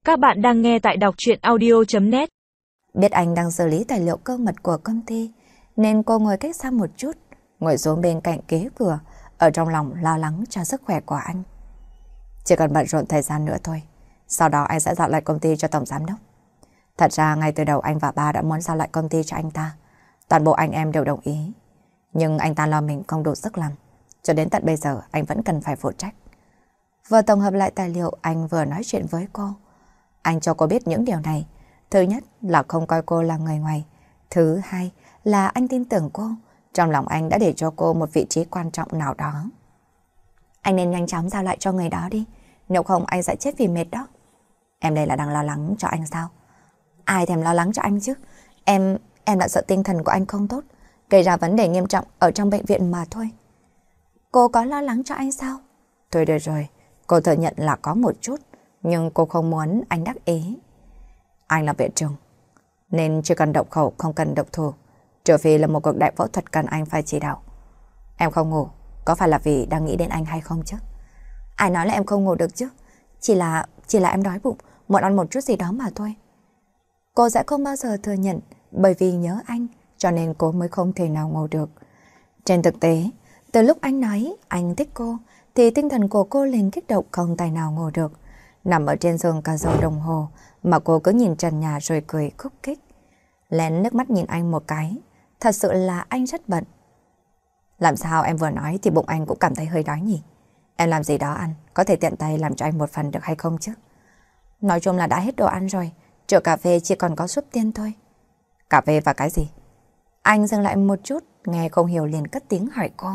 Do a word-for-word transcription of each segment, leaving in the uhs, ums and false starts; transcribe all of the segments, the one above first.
Các bạn đang nghe tại đọc truyện audio chấm net. Biết anh đang xử lý tài liệu cơ mật của công ty, nên cô ngồi cách xa một chút, ngồi xuống bên cạnh kế cửa, ở trong lòng lo lắng cho sức khỏe của anh. Chỉ cần bận rộn thời gian nữa thôi, sau đó anh sẽ giao lại công ty cho tổng giám đốc. Thật ra ngay từ đầu anh và ba đã muốn giao lại công ty cho anh ta. Toàn bộ anh em đều đồng ý. Nhưng anh ta lo mình không đủ sức làm. Cho đến tận bây giờ anh vẫn cần phải phụ trách. Vừa tổng hợp lại tài liệu, anh vừa nói chuyện với cô. Anh cho cô biết những điều này. Thứ nhất là không coi cô là người ngoài. Thứ hai là anh tin tưởng cô. Trong lòng anh đã để cho cô một vị trí quan trọng nào đó. Anh nên nhanh chóng giao lại cho người đó đi. Nếu không anh sẽ chết vì mệt đó. Em đây là đang lo lắng cho anh sao? Ai thèm lo lắng cho anh chứ? Em, em đã sợ tinh thần của anh không tốt, gây ra vấn đề nghiêm trọng ở trong bệnh viện mà thôi. Cô có lo lắng cho anh sao? Thôi được rồi, cô thừa nhận là có một chút, nhưng cô không muốn anh đắc ý. Anh là viện trưởng, nên chỉ cần độc khẩu không cần độc thủ, trừ phi là một cuộc đại phẫu thuật cần anh phải chỉ đạo. Em không ngủ, có phải là vì đang nghĩ đến anh hay không chứ? Ai nói là em không ngủ được chứ? Chỉ là, chỉ là em đói bụng, muốn ăn một chút gì đó mà thôi. Cô sẽ không bao giờ thừa nhận, bởi vì nhớ anh, cho nên cô mới không thể nào ngủ được. Trên thực tế, từ lúc anh nói anh thích cô, thì tinh thần của cô liền kích động không tài nào ngủ được. Nằm ở trên giường cả giờ đồng hồ, mà cô cứ nhìn trần nhà rồi cười khúc khích. Lén nước mắt nhìn anh một cái, thật sự là anh rất bận. Làm sao em vừa nói thì bụng anh cũng cảm thấy hơi đói nhỉ? Em làm gì đó ăn, có thể tiện tay làm cho anh một phần được hay không chứ? Nói chung là đã hết đồ ăn rồi, trừ cà phê chỉ còn có súp tiên thôi. Cà phê và cái gì? Anh dừng lại một chút, nghe không hiểu liền cất tiếng hỏi cô.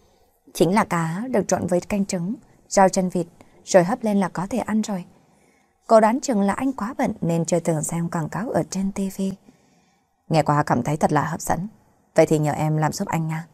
Chính là cá được trộn với canh trứng, rau chân vịt, rồi hấp lên là có thể ăn rồi. Cô đoán chừng là anh quá bận nên chưa từng xem quảng cáo ở trên ti vi. Nghe qua cảm thấy thật là hấp dẫn. Vậy thì nhờ em làm giúp anh nha.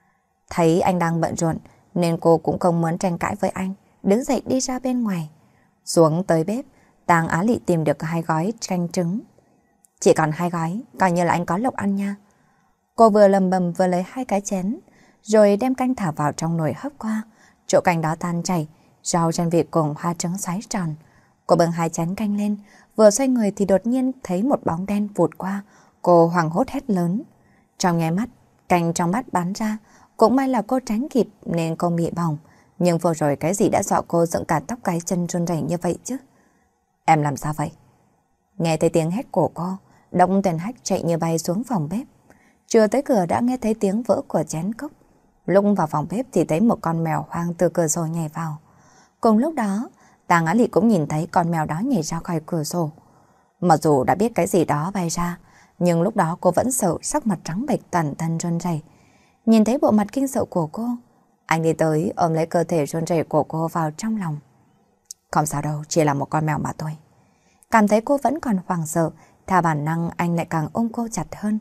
Thấy anh đang bận rộn nên cô cũng không muốn tranh cãi với anh, đứng dậy đi ra bên ngoài. Xuống tới bếp, Tàng Á Lị tìm được hai gói canh trứng. Chỉ còn hai gói, coi như là anh có lộc ăn nha. Cô vừa lầm bầm vừa lấy hai cái chén, rồi đem canh thả vào trong nồi hấp qua. Chỗ canh đó tan chảy, rau chân vịt cùng hoa trứng xoáy tròn. Cô bưng hai chén canh lên, vừa xoay người thì đột nhiên thấy một bóng đen vụt qua. Cô hoảng hốt hét lớn. Trong nháy mắt, canh trong bát bắn ra. Cũng may là cô tránh kịp nên không bị bỏng. Nhưng vừa rồi cái gì đã dọa cô dựng cả tóc gáy chân run rẩy như vậy chứ? Em làm sao vậy? Nghe thấy tiếng hét của cô, Đông Tuyền Hách chạy như bay xuống phòng bếp. Chưa tới cửa đã nghe thấy tiếng vỡ của chén cốc. Lúc vào phòng bếp thì thấy một con mèo hoang từ cửa sổ nhảy vào. Cùng lúc đó, Tàng Á Lị cũng nhìn thấy con mèo đó nhảy ra khỏi cửa sổ. Mặc dù đã biết cái gì đó bay ra, nhưng lúc đó cô vẫn sợ, sắc mặt trắng bệch, toàn thân run rẩy. Nhìn thấy bộ mặt kinh sợ của cô, anh đi tới ôm lấy cơ thể run rẩy của cô vào trong lòng. Không sao đâu, chỉ là một con mèo mà thôi. Cảm thấy cô vẫn còn hoảng sợ, theo bản năng anh lại càng ôm cô chặt hơn.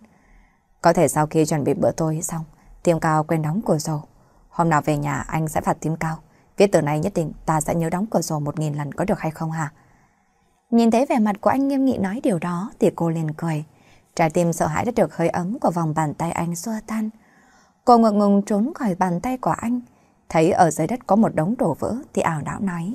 Có thể sau khi chuẩn bị bữa tối xong, Tiêm Cao quên đóng cửa sổ. Hôm nào về nhà anh sẽ phạt Tiêm Cao. Viết từ này nhất định ta sẽ nhớ đóng cửa sổ một nghìn lần, có được hay không hả? Nhìn thấy vẻ mặt của anh nghiêm nghị nói điều đó thì cô liền cười. Trái tim sợ hãi đã được hơi ấm của vòng bàn tay anh xua tan. Cô ngượng ngùng trốn khỏi bàn tay của anh. Thấy ở dưới đất có một đống đổ vỡ thì ảo não nói.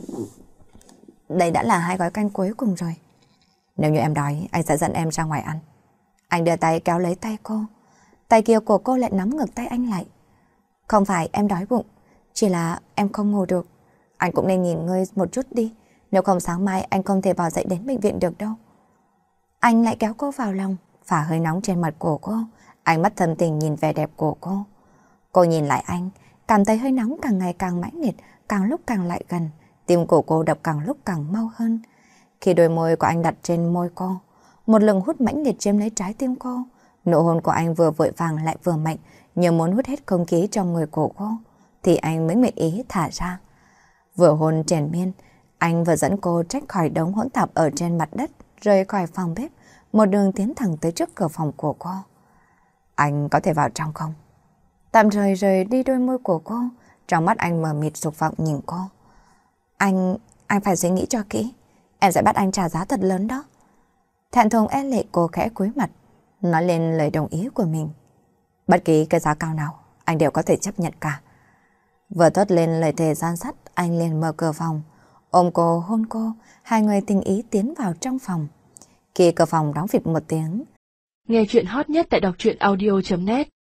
Đây đã là hai gói canh cuối cùng rồi. Nếu như em đói, anh sẽ dẫn em ra ngoài ăn. Anh đưa tay kéo lấy tay cô. Tay kia của cô lại nắm ngực tay anh lại. Không phải em đói bụng, chỉ là em không ngủ được. Anh cũng nên nghỉ ngơi một chút đi. Nếu không sáng mai anh không thể bỏ dậy đến bệnh viện được đâu. Anh lại kéo cô vào lòng, phả hơi nóng trên mặt của cô. Ánh mắt thâm tình nhìn vẻ đẹp của cô. Cô nhìn lại anh, cảm thấy hơi nóng càng ngày càng mãnh liệt, càng lúc càng lại gần. Tim của cô đập càng lúc càng mau hơn. Khi đôi môi của anh đặt trên môi cô, một lần hút mãnh liệt chiếm lấy trái tim cô. Nụ hôn của anh vừa vội vàng lại vừa mạnh, như muốn hút hết không khí trong người của cô, thì anh mới nguyện ý thả ra. Vừa hôn triền miên, anh vừa dẫn cô trách khỏi đống hỗn tạp ở trên mặt đất, rời khỏi phòng bếp, một đường tiến thẳng tới trước cửa phòng của cô. Anh có thể vào trong không? Tạm rời rời đi đôi môi của cô, trong mắt anh mờ mịt dục vọng nhìn cô. Anh, anh phải suy nghĩ cho kỹ, em sẽ bắt anh trả giá thật lớn đó. Thẹn thùng e lệ cô khẽ cúi mặt, nói lên lời đồng ý của mình. Bất kỳ cái giá cao nào, anh đều có thể chấp nhận cả. Vừa thốt lên lời thề gian sắt, anh liền mở cửa phòng, ôm cô hôn cô, hai người tình ý tiến vào trong phòng. Khi cửa phòng đóng phịch một tiếng, Nghe chuyện hot nhất tại đọc truyện audio chấm net